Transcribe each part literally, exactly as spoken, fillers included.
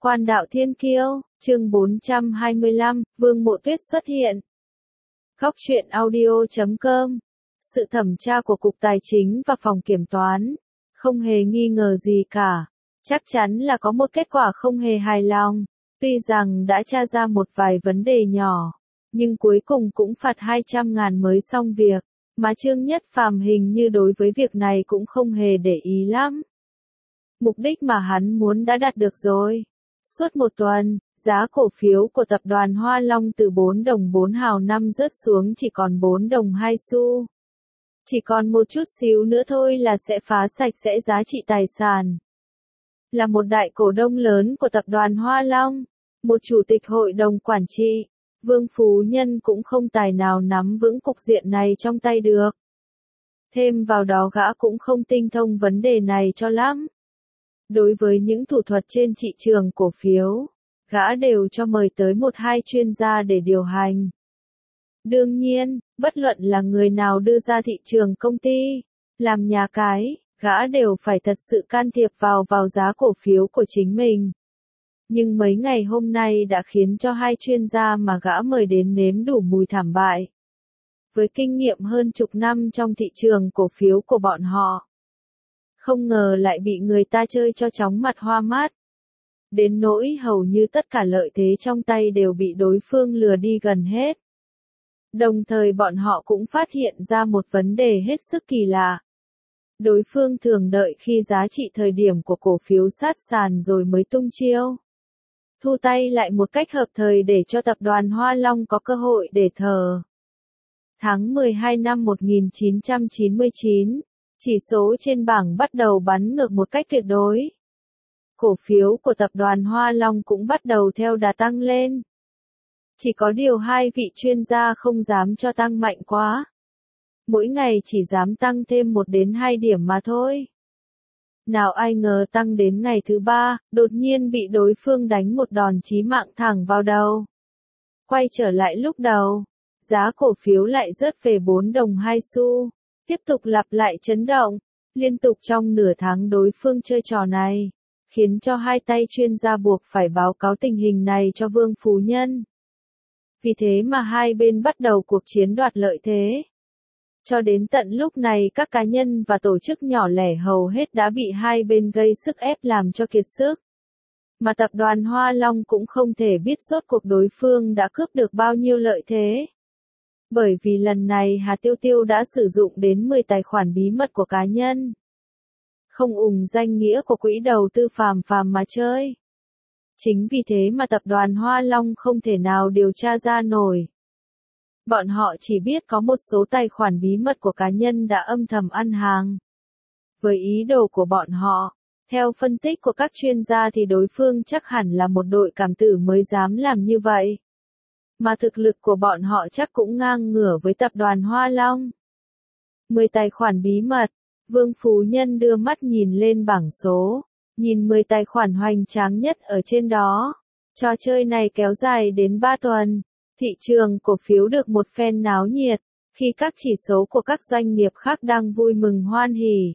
Quan đạo thiên kiêu, chương bốn trăm hai mươi lăm, Vương Mộ Tuyết xuất hiện. Góc truyện audio chấm com. Sự thẩm tra của Cục Tài chính và Phòng Kiểm toán, không hề nghi ngờ gì cả. Chắc chắn là có một kết quả không hề hài lòng. Tuy rằng đã tra ra một vài vấn đề nhỏ, nhưng cuối cùng cũng phạt hai trăm ngàn mới xong việc. Mà Trương Nhất Phàm hình như đối với việc này cũng không hề để ý lắm. Mục đích mà hắn muốn đã đạt được rồi. Suốt một tuần, giá cổ phiếu của tập đoàn Hoa Long từ bốn đồng bốn hào năm rớt xuống chỉ còn bốn đồng hai xu. Chỉ còn một chút xíu nữa thôi là sẽ phá sạch sẽ giá trị tài sản. Là một đại cổ đông lớn của tập đoàn Hoa Long, một chủ tịch hội đồng quản trị, Vương Phú Nhân cũng không tài nào nắm vững cục diện này trong tay được. Thêm vào đó gã cũng không tinh thông vấn đề này cho lắm. Đối với những thủ thuật trên thị trường cổ phiếu, gã đều cho mời tới một hai chuyên gia để điều hành. Đương nhiên, bất luận là người nào đưa ra thị trường công ty, làm nhà cái, gã đều phải thật sự can thiệp vào vào giá cổ phiếu của chính mình. Nhưng mấy ngày hôm nay đã khiến cho hai chuyên gia mà gã mời đến nếm đủ mùi thảm bại. Với kinh nghiệm hơn chục năm trong thị trường cổ phiếu của bọn họ, không ngờ lại bị người ta chơi cho chóng mặt hoa mắt. Đến nỗi hầu như tất cả lợi thế trong tay đều bị đối phương lừa đi gần hết. Đồng thời bọn họ cũng phát hiện ra một vấn đề hết sức kỳ lạ. Đối phương thường đợi khi giá trị thời điểm của cổ phiếu sát sàn rồi mới tung chiêu. Thu tay lại một cách hợp thời để cho tập đoàn Hoa Long có cơ hội để thở. Tháng mười hai năm một nghìn chín trăm chín mươi chín, chỉ số trên bảng bắt đầu bắn ngược một cách tuyệt đối. Cổ phiếu của tập đoàn Hoa Long cũng bắt đầu theo đà tăng lên. Chỉ có điều hai vị chuyên gia không dám cho tăng mạnh quá. Mỗi ngày chỉ dám tăng thêm một đến hai điểm mà thôi. Nào ai ngờ tăng đến ngày thứ ba, đột nhiên bị đối phương đánh một đòn chí mạng thẳng vào đầu. Quay trở lại lúc đầu, giá cổ phiếu lại rớt về bốn đồng hai xu. Tiếp tục lặp lại chấn động, liên tục trong nửa tháng đối phương chơi trò này, khiến cho hai tay chuyên gia buộc phải báo cáo tình hình này cho Vương Phú Nhân. Vì thế mà hai bên bắt đầu cuộc chiến đoạt lợi thế. Cho đến tận lúc này các cá nhân và tổ chức nhỏ lẻ hầu hết đã bị hai bên gây sức ép làm cho kiệt sức. Mà tập đoàn Hoa Long cũng không thể biết rốt cuộc đối phương đã cướp được bao nhiêu lợi thế. Bởi vì lần này Hà Tiêu Tiêu đã sử dụng đến mười tài khoản bí mật của cá nhân. Không ủng danh nghĩa của quỹ đầu tư phàm phàm mà chơi. Chính vì thế mà tập đoàn Hoa Long không thể nào điều tra ra nổi. Bọn họ chỉ biết có một số tài khoản bí mật của cá nhân đã âm thầm ăn hàng. Với ý đồ của bọn họ, theo phân tích của các chuyên gia thì đối phương chắc hẳn là một đội cảm tử mới dám làm như vậy. Mà thực lực của bọn họ chắc cũng ngang ngửa với tập đoàn Hoa Long. mười tài khoản bí mật, Vương Phú Nhân đưa mắt nhìn lên bảng số, nhìn mười tài khoản hoành tráng nhất ở trên đó. Trò chơi này kéo dài đến ba tuần, thị trường cổ phiếu được một phen náo nhiệt, khi các chỉ số của các doanh nghiệp khác đang vui mừng hoan hỉ.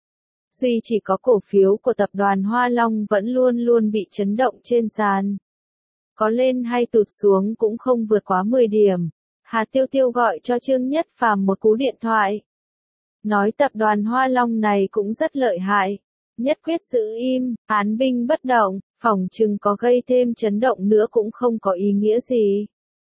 Duy chỉ có cổ phiếu của tập đoàn Hoa Long vẫn luôn luôn bị chấn động trên sàn. Có lên hay tụt xuống cũng không vượt quá mười điểm. Hà Tiêu Tiêu gọi cho Trương Nhất Phàm một cú điện thoại. Nói tập đoàn Hoa Long này cũng rất lợi hại. Nhất quyết giữ im, án binh bất động, phỏng chừng có gây thêm chấn động nữa cũng không có ý nghĩa gì.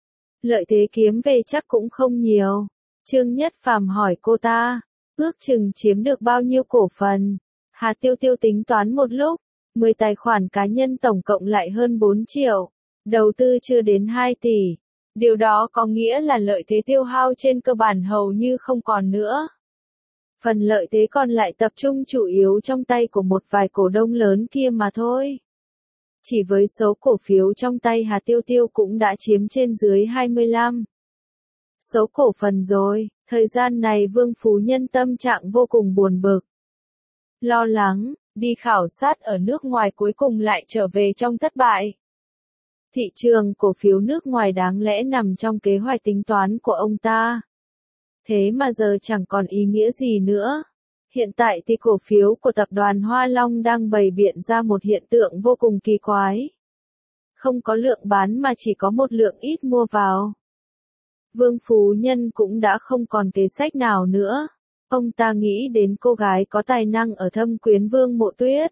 Lợi thế kiếm về chắc cũng không nhiều. Trương Nhất Phàm hỏi cô ta, ước chừng chiếm được bao nhiêu cổ phần. Hà Tiêu Tiêu tính toán một lúc, mười tài khoản cá nhân tổng cộng lại hơn bốn triệu. Đầu tư chưa đến hai tỷ. Điều đó có nghĩa là lợi thế tiêu hao trên cơ bản hầu như không còn nữa. Phần lợi thế còn lại tập trung chủ yếu trong tay của một vài cổ đông lớn kia mà thôi. Chỉ với số cổ phiếu trong tay Hà Tiêu Tiêu cũng đã chiếm trên dưới hai mươi lăm. Số cổ phần rồi, thời gian này Vương Phú Nhân tâm trạng vô cùng buồn bực. Lo lắng, đi khảo sát ở nước ngoài cuối cùng lại trở về trong thất bại. Thị trường cổ phiếu nước ngoài đáng lẽ nằm trong kế hoạch tính toán của ông ta. Thế mà giờ chẳng còn ý nghĩa gì nữa. Hiện tại thì cổ phiếu của tập đoàn Hoa Long đang bày biện ra một hiện tượng vô cùng kỳ quái. không có lượng bán mà chỉ có một lượng ít mua vào. Vương Phú Nhân cũng đã không còn kế sách nào nữa. Ông ta nghĩ đến cô gái có tài năng ở thâm quyến Vương Mộ Tuyết.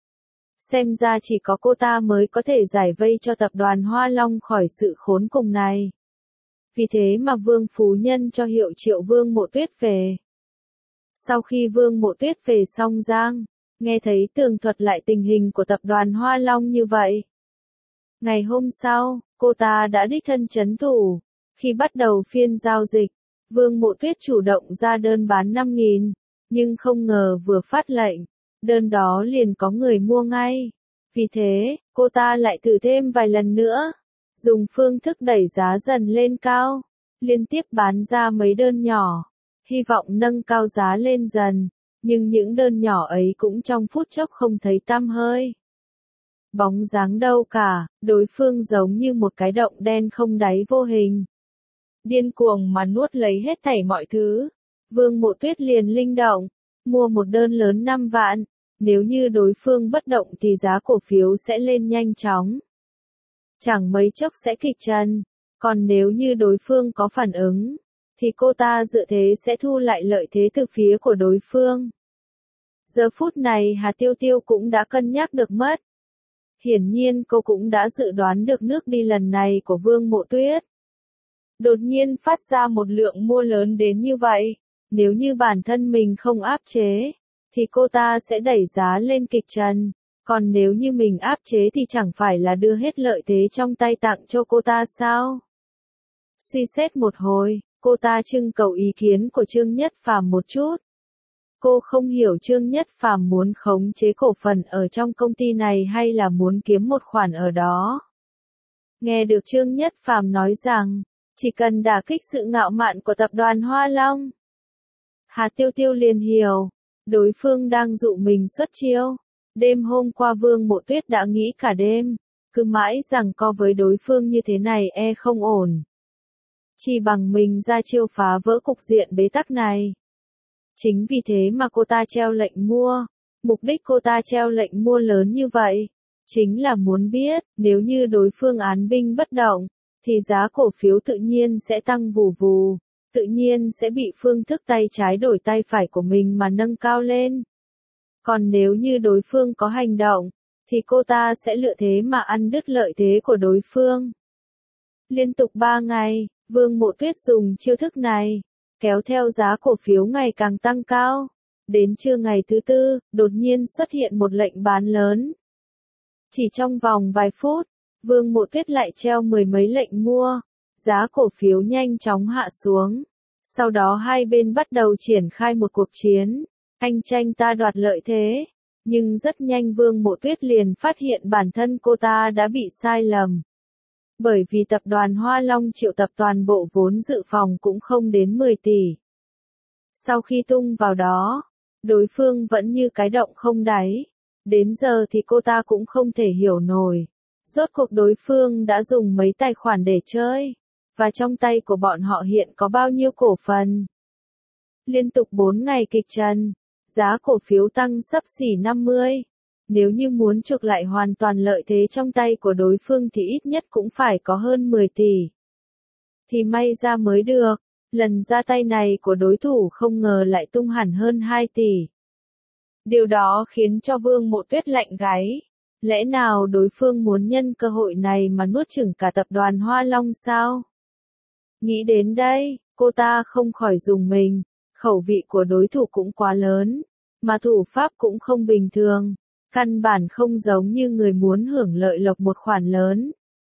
Xem ra chỉ có cô ta mới có thể giải vây cho tập đoàn Hoa Long khỏi sự khốn cùng này. Vì thế mà Vương Phú Nhân cho hiệu triệu Vương Mộ Tuyết về. Sau khi Vương Mộ Tuyết về Song Giang, nghe thấy tường thuật lại tình hình của tập đoàn Hoa Long như vậy. Ngày hôm sau, cô ta đã đích thân trấn thủ. Khi bắt đầu phiên giao dịch, Vương Mộ Tuyết chủ động ra đơn bán năm nghìn, nhưng không ngờ vừa phát lệnh, đơn đó liền có người mua ngay. Vì thế, cô ta lại thử thêm vài lần nữa, dùng phương thức đẩy giá dần lên cao, liên tiếp bán ra mấy đơn nhỏ, hy vọng nâng cao giá lên dần, nhưng những đơn nhỏ ấy cũng trong phút chốc không thấy tăm hơi. Bóng dáng đâu cả, đối phương giống như một cái động đen không đáy vô hình. Điên cuồng mà nuốt lấy hết thảy mọi thứ. Vương Mộ Tuyết liền linh động, mua một đơn lớn năm vạn, nếu như đối phương bất động thì giá cổ phiếu sẽ lên nhanh chóng. Chẳng mấy chốc sẽ kịch trần, còn nếu như đối phương có phản ứng, thì cô ta dự thế sẽ thu lại lợi thế từ phía của đối phương. Giờ phút này Hà Tiêu Tiêu cũng đã cân nhắc được mất. Hiển nhiên cô cũng đã dự đoán được nước đi lần này của Vương Mộ Tuyết. Đột nhiên phát ra một lượng mua lớn đến như vậy, nếu như bản thân mình không áp chế, thì cô ta sẽ đẩy giá lên kịch trần, còn nếu như mình áp chế thì chẳng phải là đưa hết lợi thế trong tay tặng cho cô ta sao? Suy xét một hồi, cô ta trưng cầu ý kiến của Trương Nhất Phàm một chút. Cô không hiểu Trương Nhất Phàm muốn khống chế cổ phần ở trong công ty này hay là muốn kiếm một khoản ở đó. Nghe được Trương Nhất Phàm nói rằng, chỉ cần đả kích sự ngạo mạn của tập đoàn Hoa Long. Hà Tiêu Tiêu liền hiểu, đối phương đang dụ mình xuất chiêu. Đêm hôm qua Vương Mộ Tuyết đã nghĩ cả đêm, cứ mãi rằng co với đối phương như thế này e không ổn. Chỉ bằng mình ra chiêu phá vỡ cục diện bế tắc này. Chính vì thế mà cô ta treo lệnh mua, mục đích cô ta treo lệnh mua lớn như vậy, chính là muốn biết, nếu như đối phương án binh bất động, thì giá cổ phiếu tự nhiên sẽ tăng vù vù, tự nhiên sẽ bị phương thức tay trái đổi tay phải của mình mà nâng cao lên. Còn nếu như đối phương có hành động, thì cô ta sẽ lựa thế mà ăn đứt lợi thế của đối phương. Liên tục ba ngày, Vương Mộ Tuyết dùng chiêu thức này, kéo theo giá cổ phiếu ngày càng tăng cao. Đến trưa ngày thứ tư, đột nhiên xuất hiện một lệnh bán lớn. Chỉ trong vòng vài phút, Vương Mộ Tuyết lại treo mười mấy lệnh mua, giá cổ phiếu nhanh chóng hạ xuống. Sau đó hai bên bắt đầu triển khai một cuộc chiến, anh tranh ta đoạt lợi thế. Nhưng rất nhanh Vương Mộ Tuyết liền phát hiện bản thân cô ta đã bị sai lầm. Bởi vì tập đoàn Hoa Long triệu tập toàn bộ vốn dự phòng cũng không đến mười tỷ. Sau khi tung vào đó, đối phương vẫn như cái động không đáy. Đến giờ thì cô ta cũng không thể hiểu nổi. Rốt cuộc đối phương đã dùng mấy tài khoản để chơi, và trong tay của bọn họ hiện có bao nhiêu cổ phần. Liên tục bốn ngày kịch trần, giá cổ phiếu tăng xấp xỉ năm mươi. Nếu như muốn chuộc lại hoàn toàn lợi thế trong tay của đối phương thì ít nhất cũng phải có hơn mười tỷ. Thì may ra mới được, lần ra tay này của đối thủ không ngờ lại tung hẳn hơn hai tỷ. Điều đó khiến cho Vương Mộ Tuyết lạnh gáy. Lẽ nào đối phương muốn nhân cơ hội này mà nuốt chửng cả tập đoàn Hoa Long sao? Nghĩ đến đây, cô ta không khỏi rùng mình, khẩu vị của đối thủ cũng quá lớn, mà thủ pháp cũng không bình thường, căn bản không giống như người muốn hưởng lợi lộc một khoản lớn.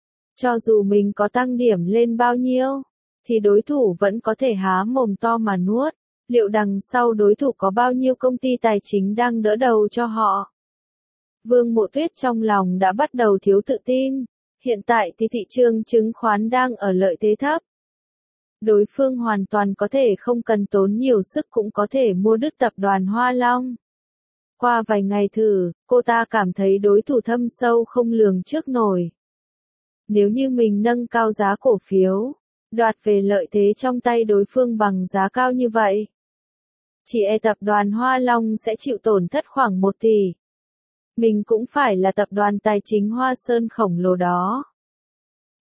Cho dù mình có tăng điểm lên bao nhiêu, thì đối thủ vẫn có thể há mồm to mà nuốt. Liệu đằng sau đối thủ có bao nhiêu công ty tài chính đang đỡ đầu cho họ? Vương Mộ Tuyết trong lòng đã bắt đầu thiếu tự tin. Hiện tại thì thị trường chứng khoán đang ở lợi thế thấp. Đối phương hoàn toàn có thể không cần tốn nhiều sức cũng có thể mua đứt tập đoàn Hoa Long. Qua vài ngày thử, cô ta cảm thấy đối thủ thâm sâu không lường trước nổi. Nếu như mình nâng cao giá cổ phiếu, đoạt về lợi thế trong tay đối phương bằng giá cao như vậy, chỉ e tập đoàn Hoa Long sẽ chịu tổn thất khoảng một tỷ. Mình cũng phải là tập đoàn tài chính Hoa Sơn khổng lồ đó.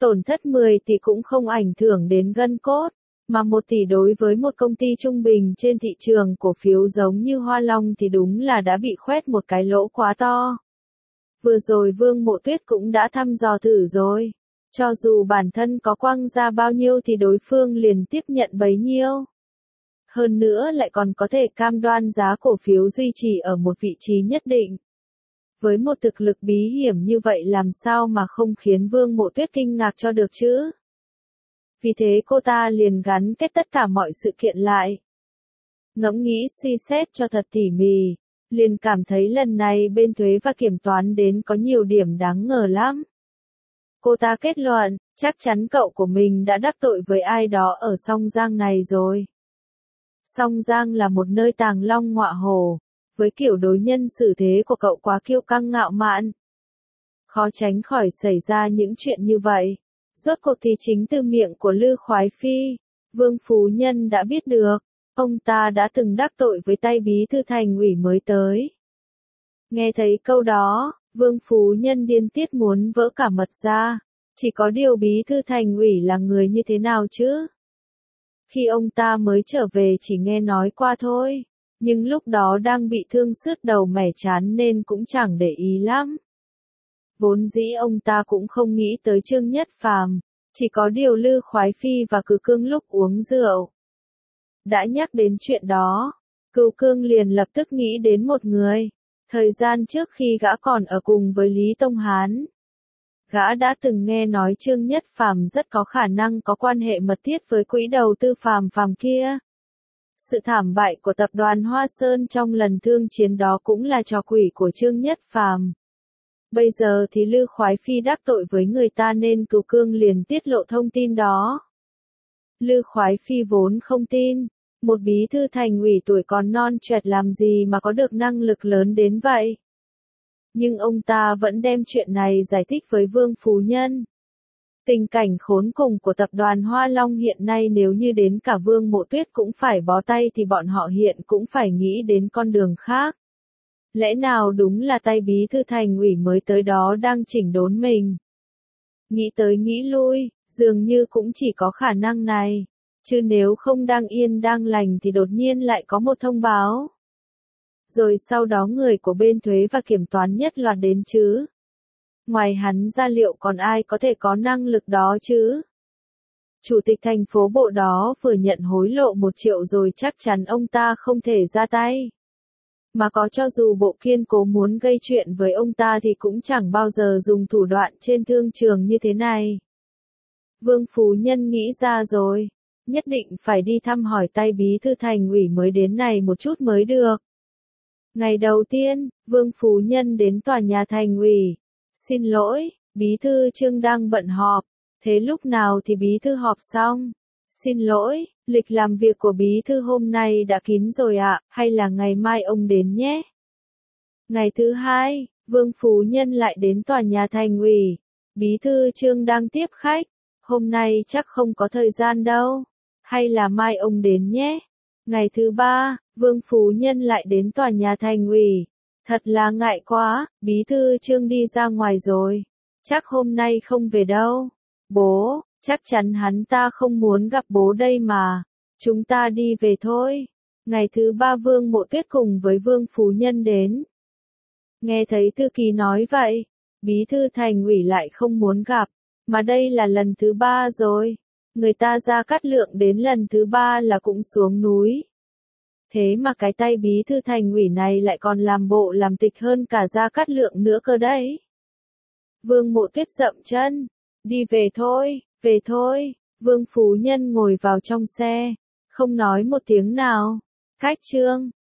Tổn thất mười tỷ cũng không ảnh hưởng đến gân cốt, mà một tỷ đối với một công ty trung bình trên thị trường cổ phiếu giống như Hoa Long thì đúng là đã bị khoét một cái lỗ quá to. Vừa rồi Vương Mộ Tuyết cũng đã thăm dò thử rồi. Cho dù bản thân có quăng ra bao nhiêu thì đối phương liền tiếp nhận bấy nhiêu. Hơn nữa lại còn có thể cam đoan giá cổ phiếu duy trì ở một vị trí nhất định. Với một thực lực bí hiểm như vậy làm sao mà không khiến Vương Mộ Tuyết kinh ngạc cho được chứ? Vì thế cô ta liền gắn kết tất cả mọi sự kiện lại. Ngẫm nghĩ suy xét cho thật tỉ mỉ, liền cảm thấy lần này bên thuế và kiểm toán đến có nhiều điểm đáng ngờ lắm. Cô ta kết luận, chắc chắn cậu của mình đã đắc tội với ai đó ở Song Giang này rồi. Song Giang là một nơi tàng long ngọa hổ, với kiểu đối nhân xử thế của cậu quá kiêu căng ngạo mạn. Khó tránh khỏi xảy ra những chuyện như vậy. Rốt cuộc thì chính từ miệng của Lư Khoái Phi, Vương Phú Nhân đã biết được, ông ta đã từng đắc tội với tay bí thư thành ủy mới tới. Nghe thấy câu đó, Vương Phú Nhân điên tiết muốn vỡ cả mật ra, chỉ có điều bí thư thành ủy là người như thế nào chứ? Khi ông ta mới trở về chỉ nghe nói qua thôi, nhưng lúc đó đang bị thương sứt đầu mẻ chán nên cũng chẳng để ý lắm. Vốn dĩ ông ta cũng không nghĩ tới Trương Nhất Phàm, chỉ có điều Lư Khoái Phi và Cửu Cương lúc uống rượu. Đã nhắc đến chuyện đó, Cửu Cương liền lập tức nghĩ đến một người, thời gian trước khi gã còn ở cùng với Lý Tông Hán. Gã đã từng nghe nói Trương Nhất Phàm rất có khả năng có quan hệ mật thiết với quỹ đầu tư Phàm Phàm kia. Sự thảm bại của tập đoàn Hoa Sơn trong lần thương chiến đó cũng là trò quỷ của Trương Nhất Phàm. Bây giờ thì Lư Khoái Phi đắc tội với người ta nên Cửu Cương liền tiết lộ thông tin đó. Lư Khoái Phi vốn không tin, một bí thư thành ủy tuổi còn non choẹt làm gì mà có được năng lực lớn đến vậy. Nhưng ông ta vẫn đem chuyện này giải thích với Vương Phú Nhân. Tình cảnh khốn cùng của tập đoàn Hoa Long hiện nay nếu như đến cả Vương Mộ Tuyết cũng phải bó tay thì bọn họ hiện cũng phải nghĩ đến con đường khác. Lẽ nào đúng là tay bí thư thành ủy mới tới đó đang chỉnh đốn mình? Nghĩ tới nghĩ lui, dường như cũng chỉ có khả năng này, chứ nếu không đang yên đang lành thì đột nhiên lại có một thông báo. Rồi sau đó người của bên thuế và kiểm toán nhất loạt đến chứ. Ngoài hắn ra liệu còn ai có thể có năng lực đó chứ? Chủ tịch thành phố bộ đó vừa nhận hối lộ một triệu rồi chắc chắn ông ta không thể ra tay. Mà có cho dù bộ kiên cố muốn gây chuyện với ông ta thì cũng chẳng bao giờ dùng thủ đoạn trên thương trường như thế này. Vương Phú Nhân nghĩ ra rồi, nhất định phải đi thăm hỏi tay bí thư thành ủy mới đến này một chút mới được. Ngày đầu tiên, Vương Phú Nhân đến tòa nhà thành ủy. Xin lỗi, bí thư Trương đang bận họp, thế lúc nào thì bí thư họp xong? Xin lỗi, lịch làm việc của bí thư hôm nay đã kín rồi ạ, hay là ngày mai ông đến nhé? Ngày thứ hai, Vương Phú Nhân lại đến tòa nhà thành ủy. Bí thư Trương đang tiếp khách, hôm nay chắc không có thời gian đâu, hay là mai ông đến nhé? Ngày thứ ba, Vương Phú Nhân lại đến tòa nhà thành ủy. Thật là ngại quá, bí thư Trương đi ra ngoài rồi. Chắc hôm nay không về đâu. Bố, chắc chắn hắn ta không muốn gặp bố đây mà. Chúng ta đi về thôi. Ngày thứ ba Vương Mộ Tuyết cùng với Vương Phú Nhân đến. Nghe thấy thư ký nói vậy, bí thư thành ủy lại không muốn gặp. Mà đây là lần thứ ba rồi. Người ta Gia Cát Lượng đến lần thứ ba là cũng xuống núi. Thế mà cái tay bí thư thành ủy này lại còn làm bộ làm tịch hơn cả Gia Cát Lượng nữa cơ đấy. Vương Mộ Tuyết dậm chân. Đi về thôi, về thôi. Vương Phú Nhân ngồi vào trong xe, không nói một tiếng nào. Cách Trương,